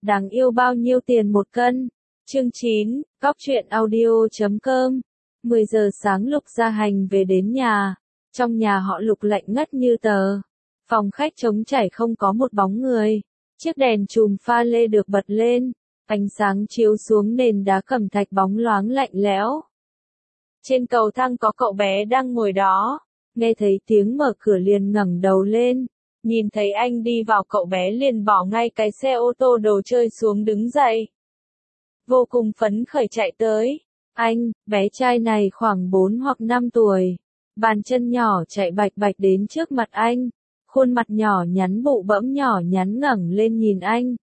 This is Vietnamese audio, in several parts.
Đáng yêu bao nhiêu tiền một cân? Chương 9, Góc truyện audio.com. 10 giờ sáng Lục Gia Hành về đến nhà. Trong nhà họ Lục lạnh ngắt như tờ. Phòng khách trống trải không có một bóng người. Chiếc đèn chùm pha lê được bật lên. Ánh sáng chiếu xuống nền đá cẩm thạch bóng loáng lạnh lẽo. Trên cầu thang có cậu bé đang ngồi đó. Nghe thấy tiếng mở cửa liền ngẩng đầu lên. Nhìn thấy anh đi vào cậu bé liền bỏ ngay cái xe ô tô đồ chơi xuống đứng dậy. Vô cùng phấn khởi chạy tới. Anh, bé trai này khoảng 4 hoặc 5 tuổi. Bàn chân nhỏ chạy bạch bạch đến trước mặt anh. Khuôn mặt nhỏ nhắn bụ bẫm nhỏ nhắn ngẩng lên nhìn anh.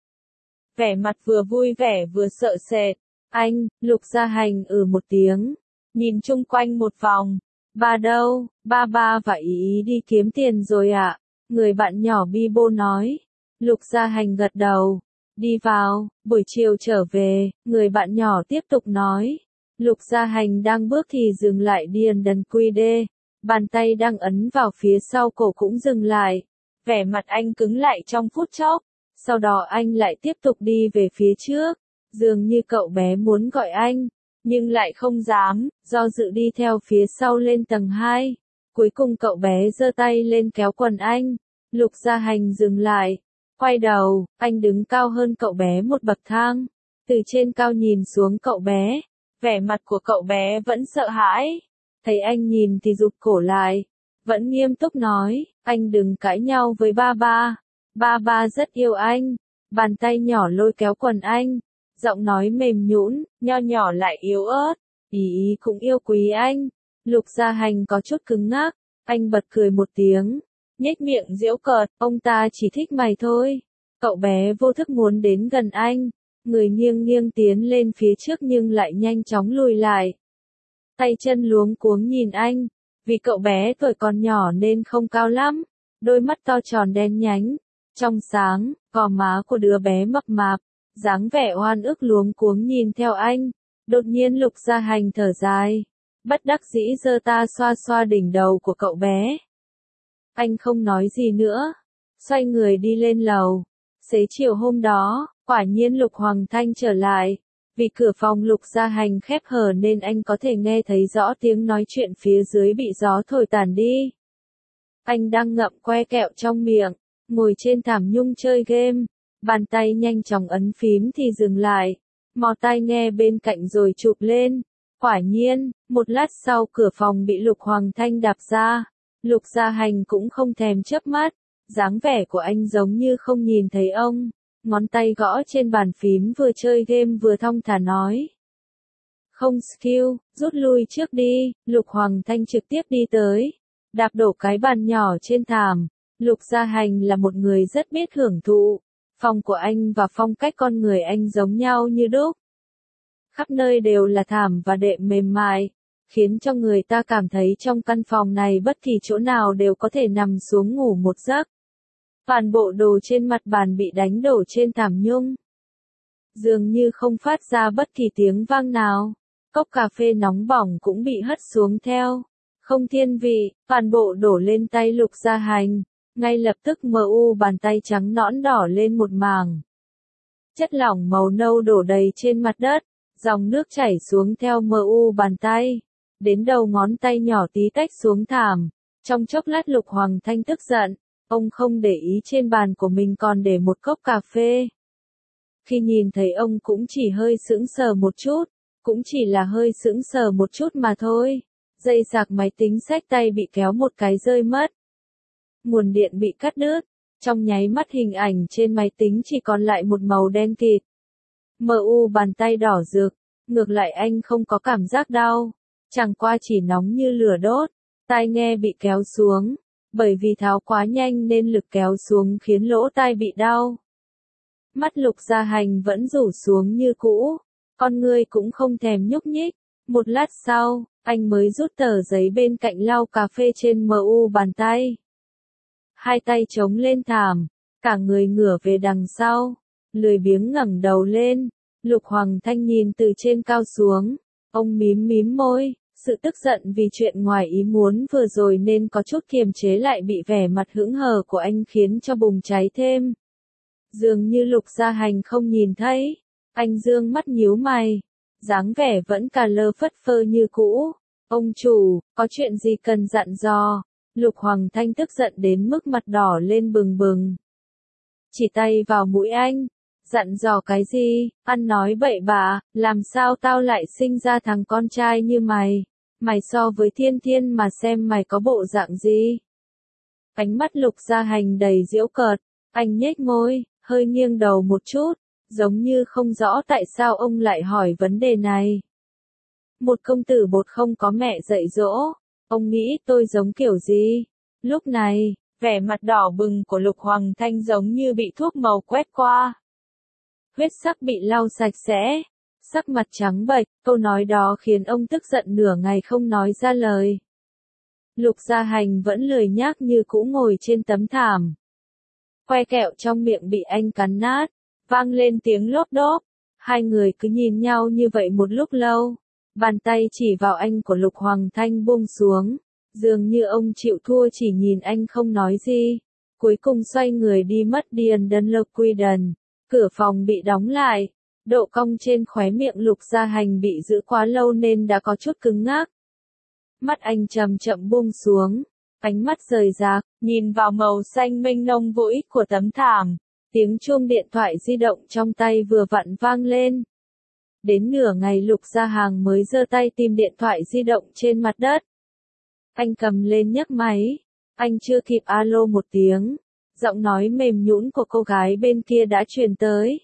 Vẻ mặt vừa vui vẻ vừa sợ sệt. Anh, Lục Gia Hành một tiếng. Nhìn chung quanh một vòng. Ba đâu, ba và ý đi kiếm tiền rồi ạ. Người bạn nhỏ bi bô nói. Lục Gia Hành gật đầu. Đi vào, buổi chiều trở về, người bạn nhỏ tiếp tục nói. Lục Gia Hành đang bước thì dừng lại điền đần quy đê. Bàn tay đang ấn vào phía sau cổ cũng dừng lại. Vẻ mặt anh cứng lại trong phút chốc. Sau đó anh lại tiếp tục đi về phía trước. Dường như cậu bé muốn gọi anh. Nhưng lại không dám, do dự đi theo phía sau lên tầng 2. Cuối cùng cậu bé giơ tay lên kéo quần anh. Lục Gia Hành dừng lại. Quay đầu, anh đứng cao hơn cậu bé một bậc thang. Từ trên cao nhìn xuống cậu bé. Vẻ mặt của cậu bé vẫn sợ hãi. Thấy anh nhìn thì rụt cổ lại. Vẫn nghiêm túc nói, anh đừng cãi nhau với ba ba. Ba ba rất yêu anh. Bàn tay nhỏ lôi kéo quần anh. Giọng nói mềm nhũn, nho nhỏ lại yếu ớt. Ý cũng yêu quý anh. Lục Gia Hành có chút cứng ngắc. Anh bật cười một tiếng. Nhếch miệng giễu cợt, ông ta chỉ thích mày thôi. Cậu bé vô thức muốn đến gần anh. Người nghiêng nghiêng tiến lên phía trước nhưng lại nhanh chóng lùi lại. Tay chân luống cuống nhìn anh. Vì cậu bé tuổi còn nhỏ nên không cao lắm. Đôi mắt to tròn đen nhánh. Trong sáng, gò má của đứa bé mập mạp. Dáng vẻ oan ức luống cuống nhìn theo anh. Đột nhiên Lục Gia Hành thở dài. Bất đắc dĩ giơ ta xoa xoa đỉnh đầu của cậu bé. Anh không nói gì nữa. Xoay người đi lên lầu. Xế chiều hôm đó, quả nhiên Lục Hoàng Thanh trở lại. Vì cửa phòng Lục Gia Hành khép hờ nên anh có thể nghe thấy rõ tiếng nói chuyện phía dưới bị gió thổi tàn đi. Anh đang ngậm que kẹo trong miệng, ngồi trên thảm nhung chơi game. Bàn tay nhanh chóng ấn phím thì dừng lại. Mò tai nghe bên cạnh rồi chụp lên. Quả nhiên, một lát sau cửa phòng bị Lục Hoàng Thanh đạp ra. Lục Gia Hành cũng không thèm chớp mắt. Dáng vẻ của anh giống như không nhìn thấy ông. Ngón tay gõ trên bàn phím vừa chơi game vừa thong thả nói. Không skill, rút lui trước đi. Lục Hoàng Thanh trực tiếp đi tới. Đạp đổ cái bàn nhỏ trên thảm. Lục Gia Hành là một người rất biết hưởng thụ. Phòng của anh và phong cách con người anh giống nhau như đúc. Khắp nơi đều là thảm và đệm mềm mại, khiến cho người ta cảm thấy trong căn phòng này bất kỳ chỗ nào đều có thể nằm xuống ngủ một giấc. Toàn bộ đồ trên mặt bàn bị đánh đổ trên thảm nhung. Dường như không phát ra bất kỳ tiếng vang nào. Cốc cà phê nóng bỏng cũng bị hất xuống theo. Không thiên vị, toàn bộ đổ lên tay Lục Gia Hành. Ngay lập tức bàn tay trắng nõn đỏ lên một mảng. Chất lỏng màu nâu đổ đầy trên mặt đất, dòng nước chảy xuống theo bàn tay. Đến đầu ngón tay nhỏ tí tách xuống thảm. Trong chốc lát Lục Hoàng Thanh tức giận, ông không để ý trên bàn của mình còn để một cốc cà phê. Khi nhìn thấy ông cũng chỉ hơi sững sờ một chút, cũng chỉ là hơi sững sờ một chút mà thôi. Dây sạc máy tính xách tay bị kéo một cái rơi mất. Nguồn điện bị cắt đứt, trong nháy mắt hình ảnh trên máy tính chỉ còn lại một màu đen kịt. Bàn tay đỏ rực, ngược lại anh không có cảm giác đau, chẳng qua chỉ nóng như lửa đốt. Tai nghe bị kéo xuống, bởi vì tháo quá nhanh nên lực kéo xuống khiến lỗ tai bị đau. Mắt Lục Gia Hành vẫn rủ xuống như cũ, con ngươi cũng không thèm nhúc nhích. Một lát sau, anh mới rút tờ giấy bên cạnh lau cà phê trên bàn tay. Hai tay chống lên thảm, cả người ngửa về đằng sau, lười biếng ngẩng đầu lên. Lục Hoàng Thanh nhìn từ trên cao xuống, ông mím môi, sự tức giận vì chuyện ngoài ý muốn vừa rồi nên có chút kiềm chế lại bị vẻ mặt hững hờ của anh khiến cho bùng cháy thêm. Dường như Lục Gia Hành không nhìn thấy. Anh dương mắt nhíu mày. Dáng vẻ vẫn cà lơ phất phơ như cũ. Ông chủ, có chuyện gì cần dặn dò? Lục Hoàng Thanh tức giận đến mức mặt đỏ lên bừng bừng. Chỉ tay vào mũi anh. Dặn dò cái gì? Ăn nói bậy bạ, làm sao tao lại sinh ra thằng con trai như mày? Mày so với Thiên Thiên mà xem mày có bộ dạng gì? Ánh mắt Lục Gia Hành đầy giễu cợt. Anh nhếch môi, hơi nghiêng đầu một chút, giống như không rõ tại sao ông lại hỏi vấn đề này. Một công tử bột không có mẹ dạy dỗ, ông nghĩ tôi giống kiểu gì? Lúc này, vẻ mặt đỏ bừng của Lục Hoàng Thanh giống như bị thuốc màu quét qua. Huyết sắc bị lau sạch sẽ, sắc mặt trắng bệch, câu nói đó khiến ông tức giận nửa ngày không nói ra lời. Lục Gia Hành vẫn lười nhác như cũ ngồi trên tấm thảm. Que kẹo trong miệng bị anh cắn nát, vang lên tiếng lốp đốp. Hai người cứ nhìn nhau như vậy một lúc lâu. Bàn tay chỉ vào anh của Lục Hoàng Thanh buông xuống. Dường như ông chịu thua chỉ nhìn anh không nói gì. Cuối cùng xoay người đi mất điền đơn lộc quy đần. Cửa phòng bị đóng lại. Độ cong trên khóe miệng Lục Gia Hành bị giữ quá lâu nên đã có chút cứng ngắc. Mắt anh chậm chậm buông xuống. Ánh mắt rời rạc, nhìn vào màu xanh mênh mông vô ích của tấm thảm. Tiếng chuông điện thoại di động trong tay vừa vặn vang lên. Đến nửa ngày Lục Gia Hành mới giơ tay tìm điện thoại di động trên mặt đất. Anh cầm lên nhấc máy. Anh chưa kịp alo một tiếng. Giọng nói mềm nhũn của cô gái bên kia đã truyền tới.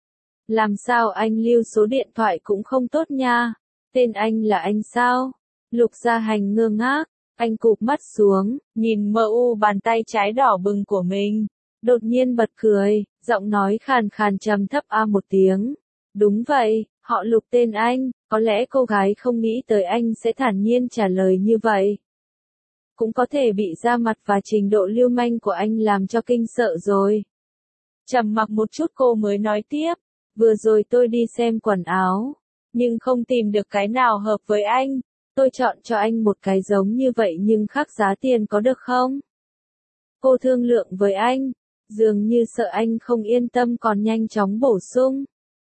Làm sao anh lưu số điện thoại cũng không tốt nha. Tên anh là anh sao? Lục Gia Hành ngơ ngác. Anh cụp mắt xuống, nhìn mờ u bàn tay trái đỏ bừng của mình. Đột nhiên bật cười, giọng nói khàn khàn trầm thấp một tiếng. Đúng vậy, họ Lục tên anh, có lẽ cô gái không nghĩ tới anh sẽ thản nhiên trả lời như vậy. Cũng có thể bị da mặt và trình độ lưu manh của anh làm cho kinh sợ rồi. Trầm mặc một chút cô mới nói tiếp, vừa rồi tôi đi xem quần áo, nhưng không tìm được cái nào hợp với anh. Tôi chọn cho anh một cái giống như vậy nhưng khác giá tiền có được không? Cô thương lượng với anh, dường như sợ anh không yên tâm còn nhanh chóng bổ sung.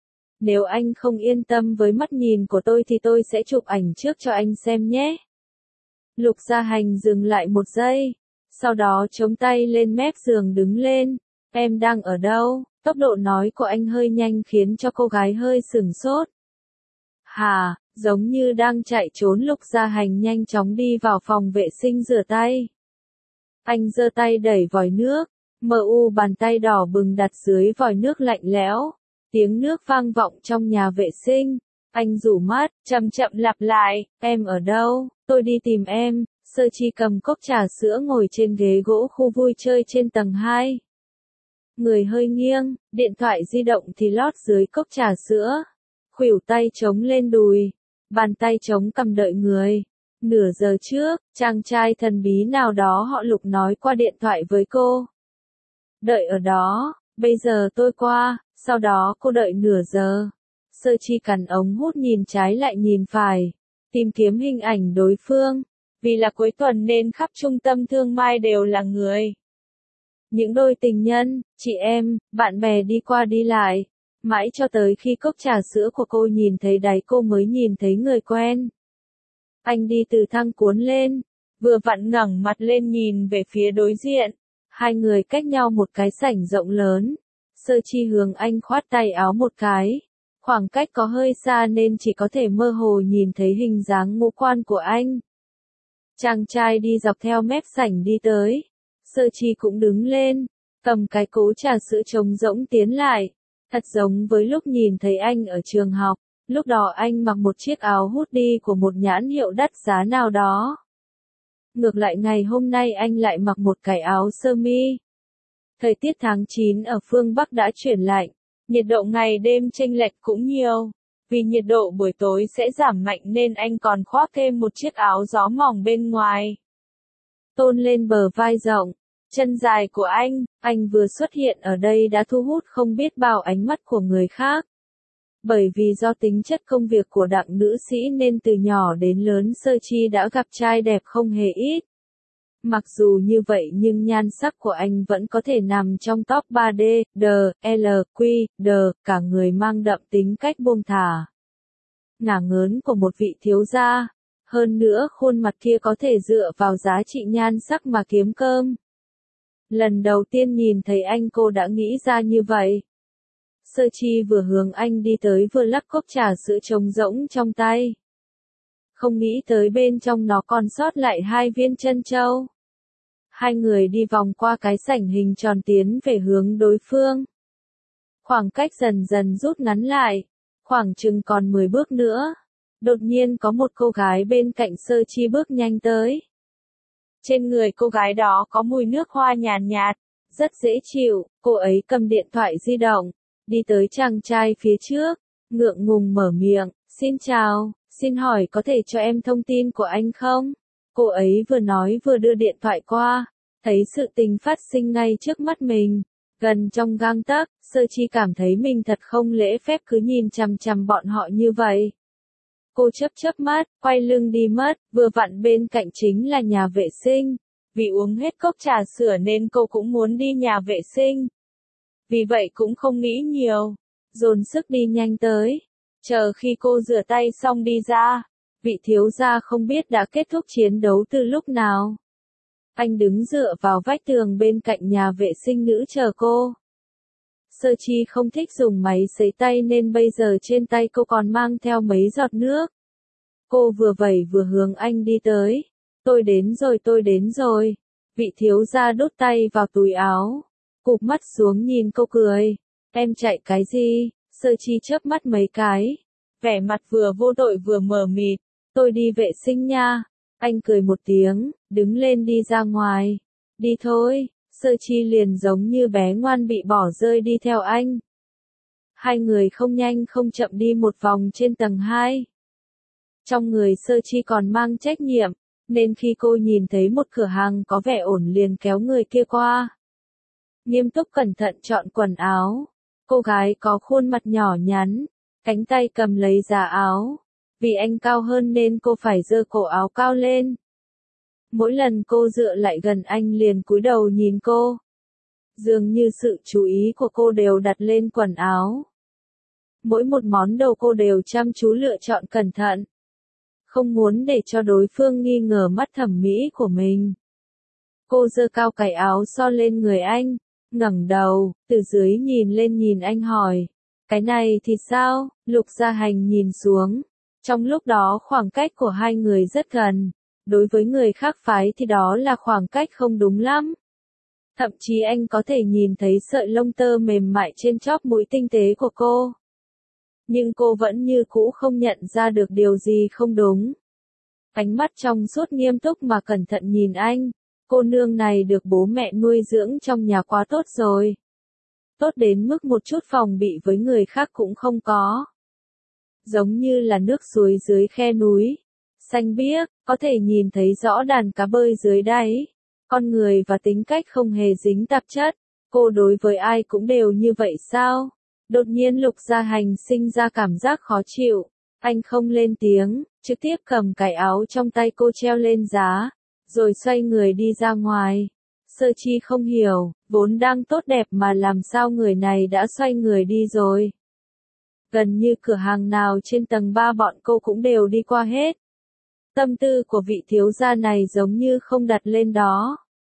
Nếu anh không yên tâm với mắt nhìn của tôi thì tôi sẽ chụp ảnh trước cho anh xem nhé. Lục Gia Hành dừng lại một giây, sau đó chống tay lên mép giường đứng lên. Em đang ở đâu? Tốc độ nói của anh hơi nhanh khiến cho cô gái hơi sửng sốt. Hà, giống như đang chạy trốn. Lục Gia Hành nhanh chóng đi vào phòng vệ sinh rửa tay. Anh giơ tay đẩy vòi nước, bàn tay đỏ bừng đặt dưới vòi nước lạnh lẽo. Tiếng nước vang vọng trong nhà vệ sinh. Anh rủ mắt, chậm chậm lặp lại, em ở đâu? Tôi đi tìm em. Sơ Chi cầm cốc trà sữa ngồi trên ghế gỗ khu vui chơi trên tầng 2. Người hơi nghiêng, điện thoại di động thì lót dưới cốc trà sữa. Khuỷu tay chống lên đùi, bàn tay chống cầm đợi người. Nửa giờ trước, chàng trai thần bí nào đó họ Lục nói qua điện thoại với cô. Đợi ở đó, bây giờ tôi qua, sau đó cô đợi nửa giờ. Sơ Chi cắn ống hút nhìn trái lại nhìn phải, tìm kiếm hình ảnh đối phương. Vì là cuối tuần nên khắp trung tâm thương mại đều là người. Những đôi tình nhân, chị em, bạn bè đi qua đi lại. Mãi cho tới khi cốc trà sữa của cô nhìn thấy đáy cô mới nhìn thấy người quen. Anh đi từ thang cuốn lên, vừa vặn ngẩng mặt lên nhìn về phía đối diện. Hai người cách nhau một cái sảnh rộng lớn. Sơ Chi hướng anh khoát tay áo một cái. Khoảng cách có hơi xa nên chỉ có thể mơ hồ nhìn thấy hình dáng ngũ quan của anh. Chàng trai đi dọc theo mép sảnh đi tới. Sơ Chi cũng đứng lên, cầm cái cỗ trà sữa trống rỗng tiến lại. Thật giống với lúc nhìn thấy anh ở trường học, lúc đó anh mặc một chiếc áo hoodie của một nhãn hiệu đắt giá nào đó. Ngược lại ngày hôm nay anh lại mặc một cái áo sơ mi. Thời tiết tháng 9 ở phương Bắc đã chuyển lạnh, nhiệt độ ngày đêm chênh lệch cũng nhiều. Vì nhiệt độ buổi tối sẽ giảm mạnh nên anh còn khoác thêm một chiếc áo gió mỏng bên ngoài. Tôn lên bờ vai rộng, chân dài của anh vừa xuất hiện ở đây đã thu hút không biết bao ánh mắt của người khác. Bởi vì do tính chất công việc của đặng nữ sĩ nên từ nhỏ đến lớn Sơ Chi đã gặp trai đẹp không hề ít. Mặc dù như vậy nhưng nhan sắc của anh vẫn có thể nằm trong top 3D, L, Q, D, cả người mang đậm tính cách buông thả. Ngả ngớn của một vị thiếu gia. Hơn nữa khuôn mặt kia có thể dựa vào giá trị nhan sắc mà kiếm cơm. Lần đầu tiên nhìn thấy anh cô đã nghĩ ra như vậy. Sơ Chi vừa hướng anh đi tới vừa lắc cốc trà sữa trống rỗng trong tay. Không nghĩ tới bên trong nó còn sót lại 2 viên trân châu. Hai người đi vòng qua cái sảnh hình tròn tiến về hướng đối phương. Khoảng cách dần dần rút ngắn lại, khoảng chừng còn 10 bước nữa. Đột nhiên có một cô gái bên cạnh Sơ Chi bước nhanh tới. Trên người cô gái đó có mùi nước hoa nhàn nhạt, rất dễ chịu. Cô ấy cầm điện thoại di động, đi tới chàng trai phía trước, ngượng ngùng mở miệng, xin chào, xin hỏi có thể cho em thông tin của anh không? Cô ấy vừa nói vừa đưa điện thoại qua, thấy sự tình phát sinh ngay trước mắt mình, gần trong gang tấc. Sơ Chi cảm thấy mình thật không lễ phép cứ nhìn chằm chằm bọn họ như vậy. Cô chớp mắt, quay lưng đi mất, vừa vặn bên cạnh chính là nhà vệ sinh. Vì uống hết cốc trà sữa nên cô cũng muốn đi nhà vệ sinh. Vì vậy cũng không nghĩ nhiều, dồn sức đi nhanh tới. Chờ khi cô rửa tay xong đi ra, vị thiếu gia không biết đã kết thúc chiến đấu từ lúc nào. Anh đứng dựa vào vách tường bên cạnh nhà vệ sinh nữ chờ cô. Sơ Chi không thích dùng máy sấy tay nên bây giờ trên tay cô còn mang theo mấy giọt nước. Cô vừa vẩy vừa hướng anh đi tới. Tôi đến rồi. Vị thiếu gia đút tay vào túi áo, cụp mắt xuống nhìn cô cười. Em chạy cái gì? Sơ Chi chớp mắt mấy cái, vẻ mặt vừa vô tội vừa mờ mịt. Tôi đi vệ sinh nha. Anh cười một tiếng, đứng lên đi ra ngoài. Đi thôi. Sơ Chi liền giống như bé ngoan bị bỏ rơi đi theo anh. Hai người không nhanh không chậm đi một vòng trên tầng 2. Trong người Sơ Chi còn mang trách nhiệm, nên khi cô nhìn thấy một cửa hàng có vẻ ổn liền kéo người kia qua. Nghiêm túc cẩn thận chọn quần áo. Cô gái có khuôn mặt nhỏ nhắn, cánh tay cầm lấy giá áo. Vì anh cao hơn nên cô phải giơ cổ áo cao lên. Mỗi lần cô dựa lại gần anh liền cúi đầu nhìn cô. Dường như sự chú ý của cô đều đặt lên quần áo. Mỗi một món đồ cô đều chăm chú lựa chọn cẩn thận. Không muốn để cho đối phương nghi ngờ mắt thẩm mỹ của mình. Cô giơ cao cái áo so lên người anh, ngẩng đầu, từ dưới nhìn lên nhìn anh hỏi. Cái này thì sao? Lục Gia Hành nhìn xuống. Trong lúc đó khoảng cách của hai người rất gần. Đối với người khác phái thì đó là khoảng cách không đúng lắm. Thậm chí anh có thể nhìn thấy sợi lông tơ mềm mại trên chóp mũi tinh tế của cô. Nhưng cô vẫn như cũ không nhận ra được điều gì không đúng. Ánh mắt trong suốt nghiêm túc mà cẩn thận nhìn anh. Cô nương này được bố mẹ nuôi dưỡng trong nhà quá tốt rồi. Tốt đến mức một chút phòng bị với người khác cũng không có. Giống như là nước suối dưới khe núi. Xanh biếc, có thể nhìn thấy rõ đàn cá bơi dưới đáy. Con người và tính cách không hề dính tạp chất. Cô đối với ai cũng đều như vậy sao? Đột nhiên Lục Gia Hành sinh ra cảm giác khó chịu. Anh không lên tiếng, trực tiếp cầm cái áo trong tay cô treo lên giá, rồi xoay người đi ra ngoài. Sơ Chi không hiểu, vốn đang tốt đẹp mà làm sao người này đã xoay người đi rồi. Gần như cửa hàng nào trên tầng 3 bọn cô cũng đều đi qua hết. Tâm tư của vị thiếu gia này giống như không đặt lên đó.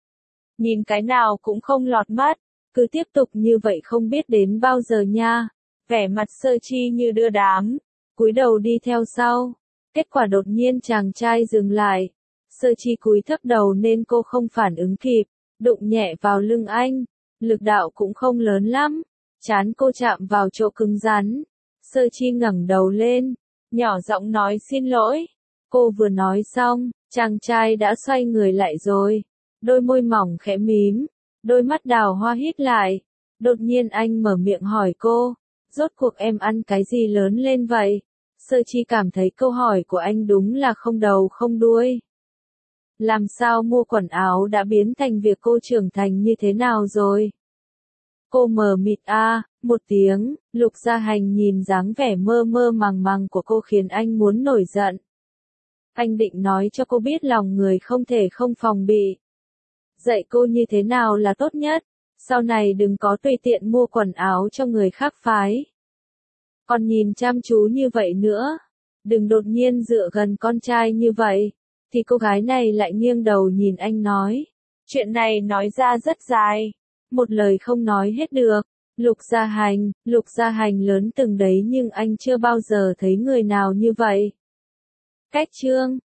Nhìn cái nào cũng không lọt mắt, cứ tiếp tục như vậy không biết đến bao giờ nha. Vẻ mặt Sơ Chi như đưa đám, cúi đầu đi theo sau. Kết quả đột nhiên chàng trai dừng lại. Sơ Chi cúi thấp đầu nên cô không phản ứng kịp, đụng nhẹ vào lưng anh. Lực đạo cũng không lớn lắm, trán cô chạm vào chỗ cứng rắn. Sơ Chi ngẩng đầu lên, nhỏ giọng nói xin lỗi. Cô vừa nói xong, chàng trai đã xoay người lại rồi. Đôi môi mỏng khẽ mím, đôi mắt đào hoa híp lại. Đột nhiên anh mở miệng hỏi cô, rốt cuộc em ăn cái gì lớn lên vậy? Sơ Chi cảm thấy câu hỏi của anh đúng là không đầu không đuôi. Làm sao mua quần áo đã biến thành việc cô trưởng thành như thế nào rồi? Cô mờ mịt một tiếng. Lục Gia Hành nhìn dáng vẻ mơ mơ màng màng của cô khiến anh muốn nổi giận. Anh định nói cho cô biết lòng người không thể không phòng bị. Dạy cô như thế nào là tốt nhất. Sau này đừng có tùy tiện mua quần áo cho người khác phái. Còn nhìn chăm chú như vậy nữa. Đừng đột nhiên dựa gần con trai như vậy. Thì cô gái này lại nghiêng đầu nhìn anh nói. Chuyện này nói ra rất dài. Một lời không nói hết được. Lục Gia Hành lớn từng đấy nhưng anh chưa bao giờ thấy người nào như vậy. Cách chương